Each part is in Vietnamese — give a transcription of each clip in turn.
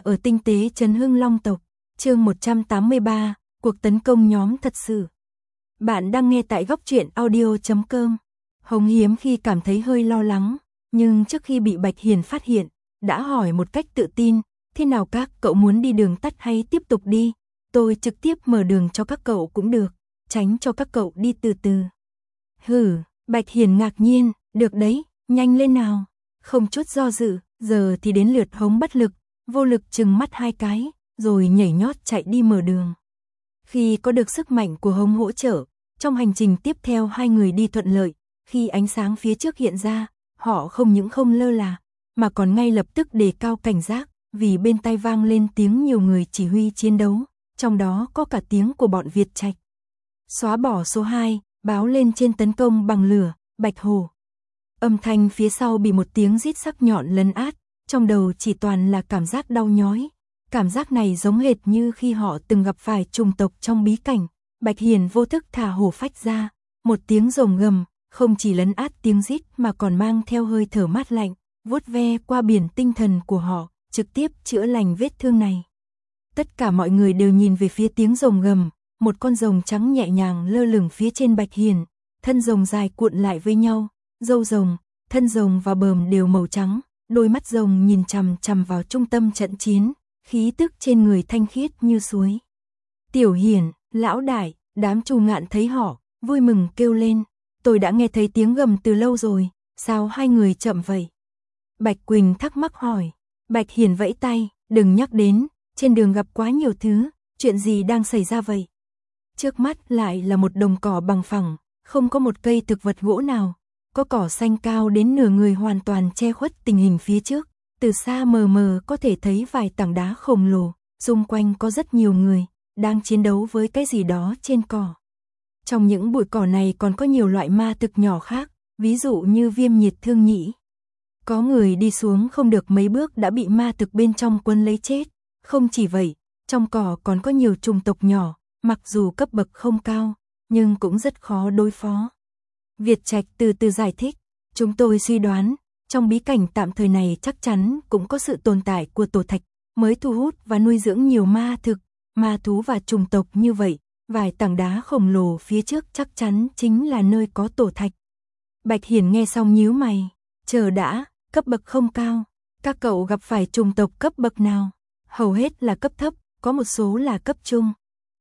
ở tinh tế trấn Hưng Long tộc, chương 183, cuộc tấn công nhóm thật sự. Bạn đang nghe tại góc truyện audio.com. Hồng hiếm khi cảm thấy hơi lo lắng, nhưng trước khi bị Bạch Hiền phát hiện, đã hỏi một cách tự tin, thế nào các cậu muốn đi đường tắt hay tiếp tục đi? Tôi trực tiếp mở đường cho các cậu cũng được, tránh cho các cậu đi từ từ. Hử, Bạch Hiền ngạc nhiên, được đấy, nhanh lên nào. Không chút do dự, giờ thì đến lượt Hống bất lực, vô lực trừng mắt hai cái, rồi nhảy nhót chạy đi mở đường. Khi có được sức mạnh của Hống hỗ trợ, trong hành trình tiếp theo hai người đi thuận lợi, khi ánh sáng phía trước hiện ra, họ không những không lơ là, mà còn ngay lập tức đề cao cảnh giác, vì bên tai vang lên tiếng nhiều người chỉ huy chiến đấu, trong đó có cả tiếng của bọn Việt Trạch. Xóa bỏ số 2, báo lên trên tấn công bằng lửa, Bạch Hồ. Âm thanh phía sau bị một tiếng rít sắc nhọn lấn át, trong đầu chỉ toàn là cảm giác đau nhói. Cảm giác này giống hệt như khi họ từng gặp phải trùng tộc trong bí cảnh. Bạch Hiền vô thức thả hổ phách ra, một tiếng rồng gầm, không chỉ lấn át tiếng rít mà còn mang theo hơi thở mát lạnh, vuốt ve qua biển tinh thần của họ, trực tiếp chữa lành vết thương này. Tất cả mọi người đều nhìn về phía tiếng rồng gầm, một con rồng trắng nhẹ nhàng lơ lửng phía trên Bạch Hiền, thân rồng dài cuộn lại với nhau, râu rồng, thân rồng và bờm đều màu trắng, đôi mắt rồng nhìn chằm chằm vào trung tâm trận chiến, khí tức trên người thanh khiết như suối. Tiểu Hiền, lão đại, đám Trù Ngạn thấy họ, vui mừng kêu lên, tôi đã nghe thấy tiếng gầm từ lâu rồi, sao hai người chậm vậy? Bạch Quỳnh thắc mắc hỏi, Bạch Hiền vẫy tay, đừng nhắc đến, trên đường gặp quá nhiều thứ, chuyện gì đang xảy ra vậy? Trước mắt lại là một đồng cỏ bằng phẳng, không có một cây thực vật gỗ nào, có cỏ xanh cao đến nửa người hoàn toàn che khuất tình hình phía trước, từ xa mờ mờ có thể thấy vài tảng đá khổng lồ, xung quanh có rất nhiều người, đang chiến đấu với cái gì đó trên cỏ. Trong những bụi cỏ này còn có nhiều loại ma thực nhỏ khác, ví dụ như viêm nhiệt thương nhĩ. Có người đi xuống không được mấy bước đã bị ma thực bên trong quấn lấy chết, không chỉ vậy, trong cỏ còn có nhiều chủng tộc nhỏ, mặc dù cấp bậc không cao, nhưng cũng rất khó đối phó. Việt Trạch từ từ giải thích, chúng tôi suy đoán, trong bí cảnh tạm thời này chắc chắn cũng có sự tồn tại của tổ thạch, mới thu hút và nuôi dưỡng nhiều ma thực, ma thú và chủng tộc như vậy, vài tảng đá khổng lồ phía trước chắc chắn chính là nơi có tổ thạch. Bạch Hiền nghe xong nhíu mày, chờ đã, cấp bậc không cao, các cậu gặp phải chủng tộc cấp bậc nào? Hầu hết là cấp thấp, có một số là cấp trung.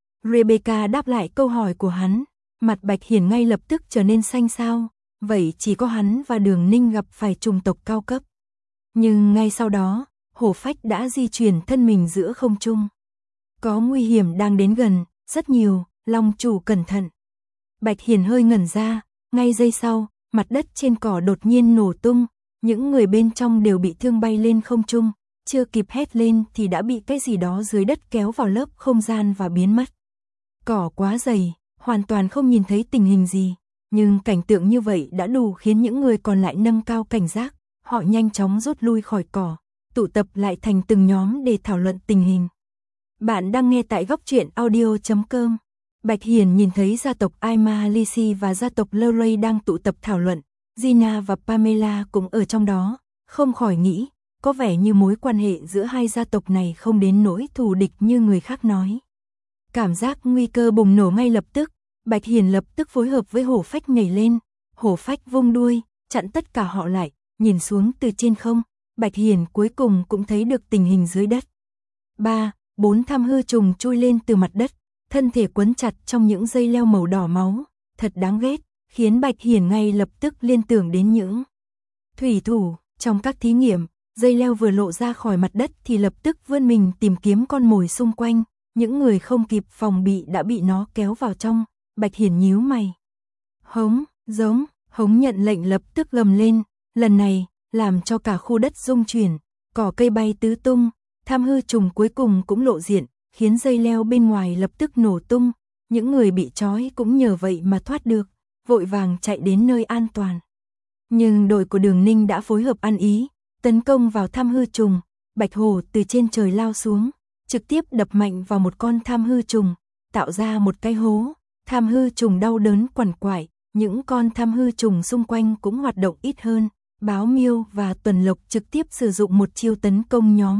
Rebecca đáp lại câu hỏi của hắn, mặt Bạch Hiền ngay lập tức trở nên xanh xao, vậy chỉ có hắn và Đường Ninh gặp phải chủng tộc cao cấp. Nhưng ngay sau đó, hổ phách đã di chuyển thân mình giữa không trung. Có nguy hiểm đang đến gần, rất nhiều, Long chủ cẩn thận. Bạch Hiền hơi ngẩn ra, ngay giây sau, mặt đất trên cỏ đột nhiên nổ tung, những người bên trong đều bị thương bay lên không trung, chưa kịp hét lên thì đã bị cái gì đó dưới đất kéo vào lớp không gian và biến mất. Cỏ quá dày, hoàn toàn không nhìn thấy tình hình gì, nhưng cảnh tượng như vậy đã đủ khiến những người còn lại nâng cao cảnh giác, họ nhanh chóng rút lui khỏi cỏ, tụ tập lại thành từng nhóm để thảo luận tình hình. Bạn đang nghe tại góc truyện audio.com. Bạch Hiền nhìn thấy gia tộc Aima Lisi và gia tộc Leray đang tụ tập thảo luận, Gina và Pamela cũng ở trong đó, không khỏi nghĩ, có vẻ như mối quan hệ giữa hai gia tộc này không đến nỗi thù địch như người khác nói. Cảm giác nguy cơ bùng nổ ngay lập tức, Bạch Hiền lập tức phối hợp với hổ phách nhảy lên, hổ phách vung đuôi, chặn tất cả họ lại, nhìn xuống từ trên không, Bạch Hiền cuối cùng cũng thấy được tình hình dưới đất. 3-4 tham hư trùng chui lên từ mặt đất, thân thể quấn chặt trong những dây leo màu đỏ máu, thật đáng ghét, khiến Bạch Hiền ngay lập tức liên tưởng đến những thủy thủ. Trong các thí nghiệm, dây leo vừa lộ ra khỏi mặt đất thì lập tức vươn mình tìm kiếm con mồi xung quanh, những người không kịp phòng bị đã bị nó kéo vào trong. Bạch Hiền nhíu mày. Hống, giống, Hống nhận lệnh lập tức gầm lên, lần này, làm cho cả khu đất rung chuyển, cỏ cây bay tứ tung, tham hư trùng cuối cùng cũng lộ diện, khiến dây leo bên ngoài lập tức nổ tung, những người bị trói cũng nhờ vậy mà thoát được, vội vàng chạy đến nơi an toàn. Nhưng đội của Đường Ninh đã phối hợp ăn ý, tấn công vào tham hư trùng, Bạch Hổ từ trên trời lao xuống, trực tiếp đập mạnh vào một con tham hư trùng, tạo ra một cái hố, tham hư trùng đau đớn quằn quại, những con tham hư trùng xung quanh cũng hoạt động ít hơn, Báo Miêu và Tuần Lộc trực tiếp sử dụng một chiêu tấn công nhóm,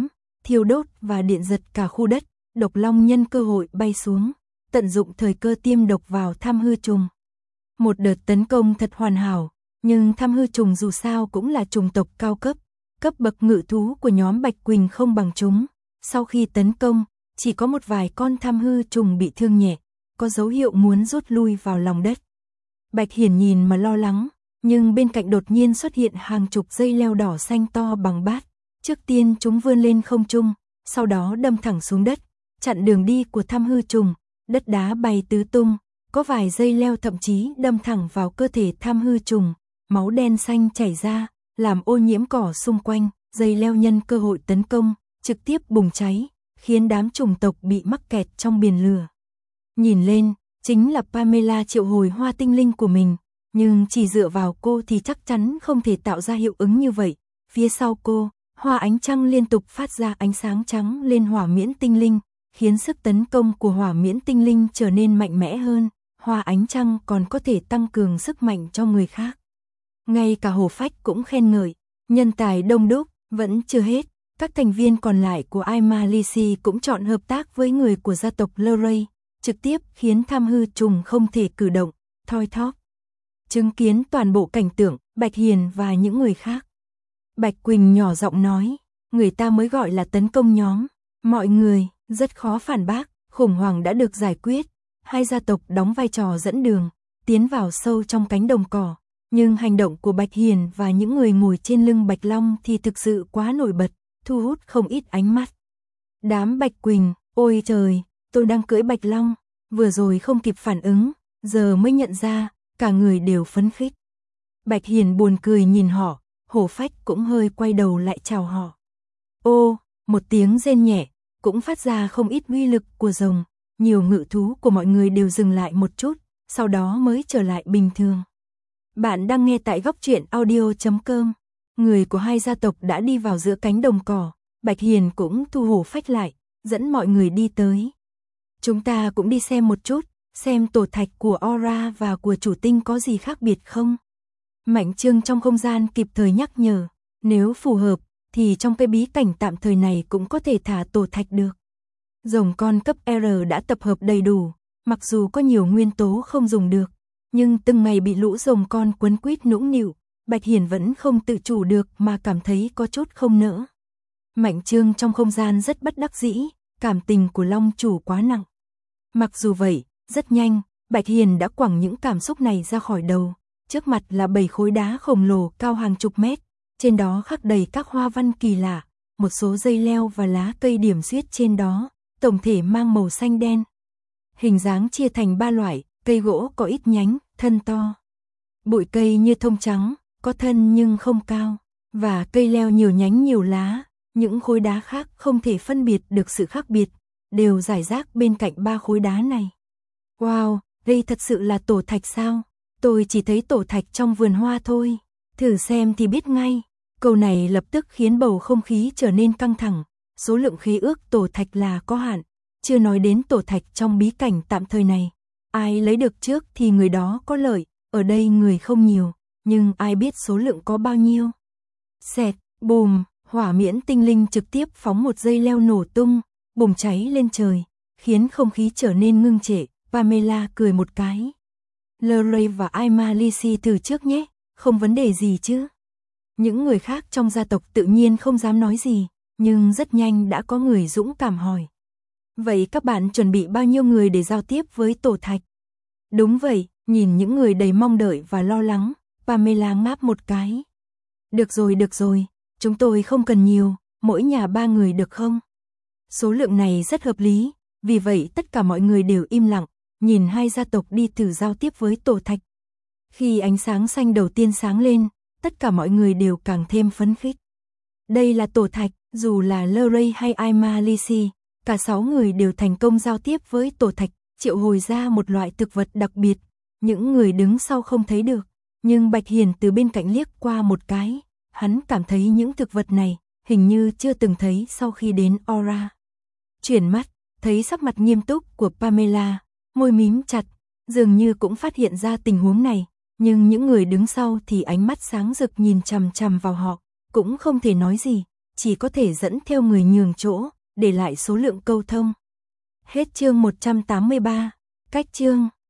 thiêu đốt và điện giật cả khu đất. Độc long nhân cơ hội bay xuống, tận dụng thời cơ tiêm độc vào tham hư trùng. Một đợt tấn công thật hoàn hảo, nhưng tham hư trùng dù sao cũng là trùng tộc cao cấp. Cấp bậc ngự thú của nhóm Bạch Quỳnh không bằng chúng. Sau khi tấn công, chỉ có một vài con tham hư trùng bị thương nhẹ, có dấu hiệu muốn rút lui vào lòng đất. Bạch Hiển nhìn mà lo lắng, nhưng bên cạnh đột nhiên xuất hiện hàng chục dây leo đỏ xanh to bằng bát. Trước tiên chúng vươn lên không trung, sau đó đâm thẳng xuống đất, chặn đường đi của tham hư trùng. Đất đá bay tứ tung, có vài dây leo thậm chí đâm thẳng vào cơ thể tham hư trùng. Máu đen xanh chảy ra, làm ô nhiễm cỏ xung quanh. Dây leo nhân cơ hội tấn công, trực tiếp bùng cháy, khiến đám trùng tộc bị mắc kẹt trong biển lửa. Nhìn lên, chính là Pamela triệu hồi hoa tinh linh của mình, nhưng chỉ dựa vào cô thì chắc chắn không thể tạo ra hiệu ứng như vậy. Phía sau cô, hoa ánh trăng liên tục phát ra ánh sáng trắng lên hỏa miễn tinh linh, khiến sức tấn công của hỏa miễn tinh linh trở nên mạnh mẽ hơn. Hoa ánh trăng còn có thể tăng cường sức mạnh cho người khác. Ngay cả Hổ Phách cũng khen ngợi, nhân tài đông đúc. Vẫn chưa hết, các thành viên còn lại của Amalisi cũng chọn hợp tác với người của gia tộc Luray, trực tiếp khiến tham hư trùng không thể cử động. Thoi thóp chứng kiến toàn bộ cảnh tượng, Bạch Hiền và những người khác. Bạch Quỳnh nhỏ giọng nói, người ta mới gọi là tấn công nhóm. Mọi người rất khó phản bác, khủng hoảng đã được giải quyết. Hai gia tộc đóng vai trò dẫn đường, tiến vào sâu trong cánh đồng cỏ. Nhưng hành động của Bạch Hiền và những người ngồi trên lưng Bạch Long thì thực sự quá nổi bật, thu hút không ít ánh mắt. Đám Bạch Quỳnh, ôi trời, tôi đang cưỡi Bạch Long, vừa rồi không kịp phản ứng, giờ mới nhận ra, cả người đều phấn khích. Bạch Hiền buồn cười nhìn họ, Hổ Phách cũng hơi quay đầu lại chào họ. Ô, một tiếng rên nhẹ, cũng phát ra không ít uy lực của rồng, nhiều ngự thú của mọi người đều dừng lại một chút, sau đó mới trở lại bình thường. Bạn đang nghe tại góc truyện audio.com. Người của hai gia tộc đã đi vào giữa cánh đồng cỏ. Bạch Hiền cũng thu Hổ Phách lại, dẫn mọi người đi tới. Chúng ta cũng đi xem một chút, xem tổ thạch của Aura và của chủ tinh có gì khác biệt không? Mạnh Trương trong không gian kịp thời nhắc nhở, nếu phù hợp, thì trong cái bí cảnh tạm thời này cũng có thể thả tổ thạch được. Rồng con cấp R đã tập hợp đầy đủ, mặc dù có nhiều nguyên tố không dùng được. Nhưng từng ngày bị lũ rồng con quấn quýt nũng nịu, Bạch Hiền vẫn không tự chủ được mà cảm thấy có chút không nỡ. Mạnh Trương trong không gian rất bất đắc dĩ, cảm tình của Long chủ quá nặng. Mặc dù vậy, rất nhanh, Bạch Hiền đã quẳng những cảm xúc này ra khỏi đầu. Trước mặt là 7 khối đá khổng lồ cao hàng chục mét, trên đó khắc đầy các hoa văn kỳ lạ, một số dây leo và lá cây điểm xuyết trên đó, tổng thể mang màu xanh đen. Hình dáng chia thành 3 loại. Cây gỗ có ít nhánh, thân to. Bụi cây như thông trắng, có thân nhưng không cao. Và cây leo nhiều nhánh nhiều lá. Những khối đá khác không thể phân biệt được sự khác biệt, đều rải rác bên cạnh 3 khối đá này. Wow, đây thật sự là tổ thạch sao? Tôi chỉ thấy tổ thạch trong vườn hoa thôi. Thử xem thì biết ngay. Câu này lập tức khiến bầu không khí trở nên căng thẳng. Số lượng khí ước tổ thạch là có hạn. Chưa nói đến tổ thạch trong bí cảnh tạm thời này. Ai lấy được trước thì người đó có lợi, ở đây người không nhiều, nhưng ai biết số lượng có bao nhiêu. Xẹt, bùm, hỏa miễn tinh linh trực tiếp phóng một dây leo nổ tung, bùng cháy lên trời, khiến không khí trở nên ngưng trệ. Pamela cười một cái. Luray và Amalisi thử trước nhé, không vấn đề gì chứ. Những người khác trong gia tộc tự nhiên không dám nói gì, nhưng rất nhanh đã có người dũng cảm hỏi. Vậy các bạn chuẩn bị bao nhiêu người để giao tiếp với tổ thạch? Đúng vậy, nhìn những người đầy mong đợi và lo lắng, Pamela ngáp một cái. Được rồi, chúng tôi không cần nhiều, mỗi nhà 3 người được không? Số lượng này rất hợp lý, vì vậy tất cả mọi người đều im lặng, nhìn hai gia tộc đi thử giao tiếp với tổ thạch. Khi ánh sáng xanh đầu tiên sáng lên, tất cả mọi người đều càng thêm phấn khích. Đây là tổ thạch, dù là Luray hay Amalisi, cả 6 người đều thành công giao tiếp với tổ thạch, triệu hồi ra một loại thực vật đặc biệt. Những người đứng sau không thấy được, nhưng Bạch Hiền từ bên cạnh liếc qua một cái, hắn cảm thấy những thực vật này hình như chưa từng thấy sau khi đến Aura. Chuyển mắt, thấy sắc mặt nghiêm túc của Pamela, môi mím chặt, dường như cũng phát hiện ra tình huống này, nhưng những người đứng sau thì ánh mắt sáng rực nhìn chằm chằm vào họ, cũng không thể nói gì, chỉ có thể dẫn theo người nhường chỗ, để lại số lượng câu thông. Hết chương 183. Cách chương